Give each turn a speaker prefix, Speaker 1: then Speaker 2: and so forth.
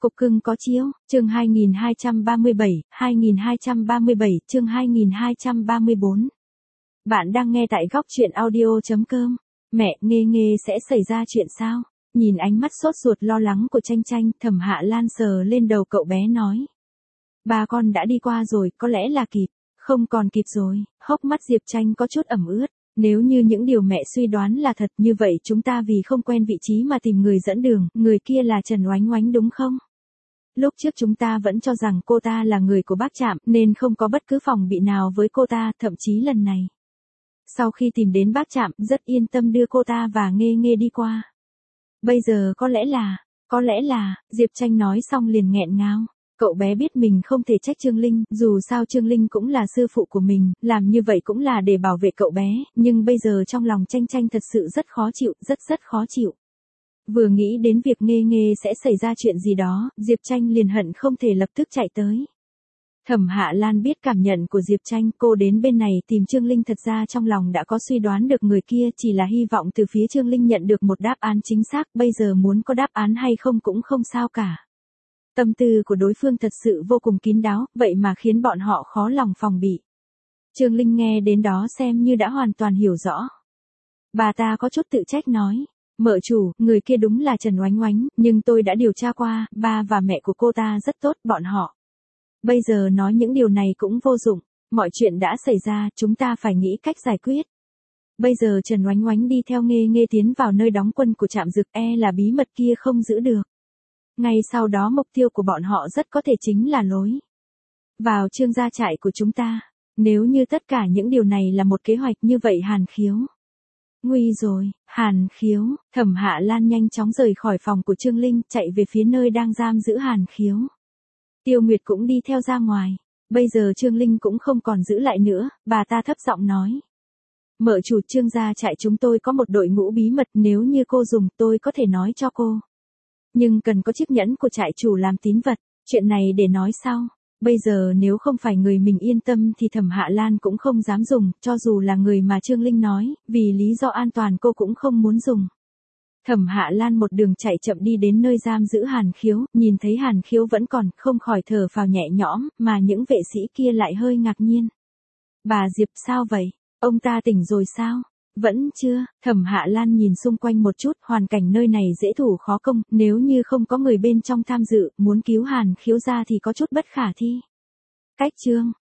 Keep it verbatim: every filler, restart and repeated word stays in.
Speaker 1: Cục cưng có chiếu, chương hai nghìn hai trăm ba mươi bảy, hai nghìn hai trăm ba mươi bảy, chương hai nghìn hai trăm ba mươi bốn. Bạn đang nghe tại góc truyện audio chấm com. Mẹ, Nghê Nghê sẽ xảy ra chuyện sao? Nhìn ánh mắt sốt ruột lo lắng của Tranh Tranh, Thẩm Hạ Lan sờ lên đầu cậu bé nói. Ba con đã đi qua rồi, có lẽ là kịp. Không còn kịp rồi, hốc mắt Diệp Tranh có chút ẩm ướt. Nếu như những điều mẹ suy đoán là thật, như vậy chúng ta vì không quen vị trí mà tìm người dẫn đường, người kia là Trần Oánh Oánh đúng không? Lúc trước chúng ta vẫn cho rằng cô ta là người của bác Trạm, nên không có bất cứ phòng bị nào với cô ta, thậm chí lần này. Sau khi tìm đến bác Trạm, rất yên tâm đưa cô ta và Nghê Nghê đi qua. Bây giờ có lẽ là, có lẽ là, Diệp Tranh nói xong liền nghẹn ngào. Cậu bé biết mình không thể trách Trương Linh, dù sao Trương Linh cũng là sư phụ của mình, làm như vậy cũng là để bảo vệ cậu bé, nhưng bây giờ trong lòng Tranh Tranh thật sự rất khó chịu, rất rất khó chịu. Vừa nghĩ đến việc Nghê Nghê sẽ xảy ra chuyện gì đó, Diệp Tranh liền hận không thể lập tức chạy tới. Thẩm Hạ Lan biết cảm nhận của Diệp Tranh, cô đến bên này tìm Trương Linh thật ra trong lòng đã có suy đoán được người kia, chỉ là hy vọng từ phía Trương Linh nhận được một đáp án chính xác, bây giờ muốn có đáp án hay không cũng không sao cả. Tâm tư của đối phương thật sự vô cùng kín đáo, vậy mà khiến bọn họ khó lòng phòng bị. Trương Linh nghe đến đó xem như đã hoàn toàn hiểu rõ. Bà ta có chút tự trách nói. Mợ chủ, người kia đúng là Trần Oánh Oánh, nhưng tôi đã điều tra qua, ba và mẹ của cô ta rất tốt, bọn họ. Bây giờ nói những điều này cũng vô dụng, mọi chuyện đã xảy ra, chúng ta phải nghĩ cách giải quyết. Bây giờ Trần Oánh Oánh đi theo Nghê Nghê tiến vào nơi đóng quân của Trạm Dực, e là bí mật kia không giữ được. Ngay sau đó mục tiêu của bọn họ rất có thể chính là lối vào Trương gia trại của chúng ta. Nếu như tất cả những điều này là một kế hoạch như vậy Hàn Khiếu. Nguy rồi, Hàn Khiếu, Thẩm Hạ Lan nhanh chóng rời khỏi phòng của Trương Linh, chạy về phía nơi đang giam giữ Hàn Khiếu. Tiêu Nguyệt cũng đi theo ra ngoài. Bây giờ Trương Linh cũng không còn giữ lại nữa, bà ta thấp giọng nói. Mợ chủ Trương gia trại chúng tôi có một đội ngũ bí mật, nếu như cô dùng tôi có thể nói cho cô. Nhưng cần có chiếc nhẫn của trại chủ làm tín vật, chuyện này để nói sau. Bây giờ nếu không phải người mình yên tâm thì Thẩm Hạ Lan cũng không dám dùng, cho dù là người mà Trương Linh nói, vì lý do an toàn cô cũng không muốn dùng. Thẩm Hạ Lan một đường chạy chậm đi đến nơi giam giữ Hàn Khiếu, nhìn thấy Hàn Khiếu vẫn còn, không khỏi thở phào nhẹ nhõm, mà những vệ sĩ kia lại hơi ngạc nhiên. Bà Diệp sao vậy? Ông ta tỉnh rồi sao? Vẫn chưa, Thẩm Hạ Lan nhìn xung quanh một chút, hoàn cảnh nơi này dễ thủ khó công, nếu như không có người bên trong tham dự, muốn cứu Hàn Khiếu ra thì có chút bất khả thi. Cách chương,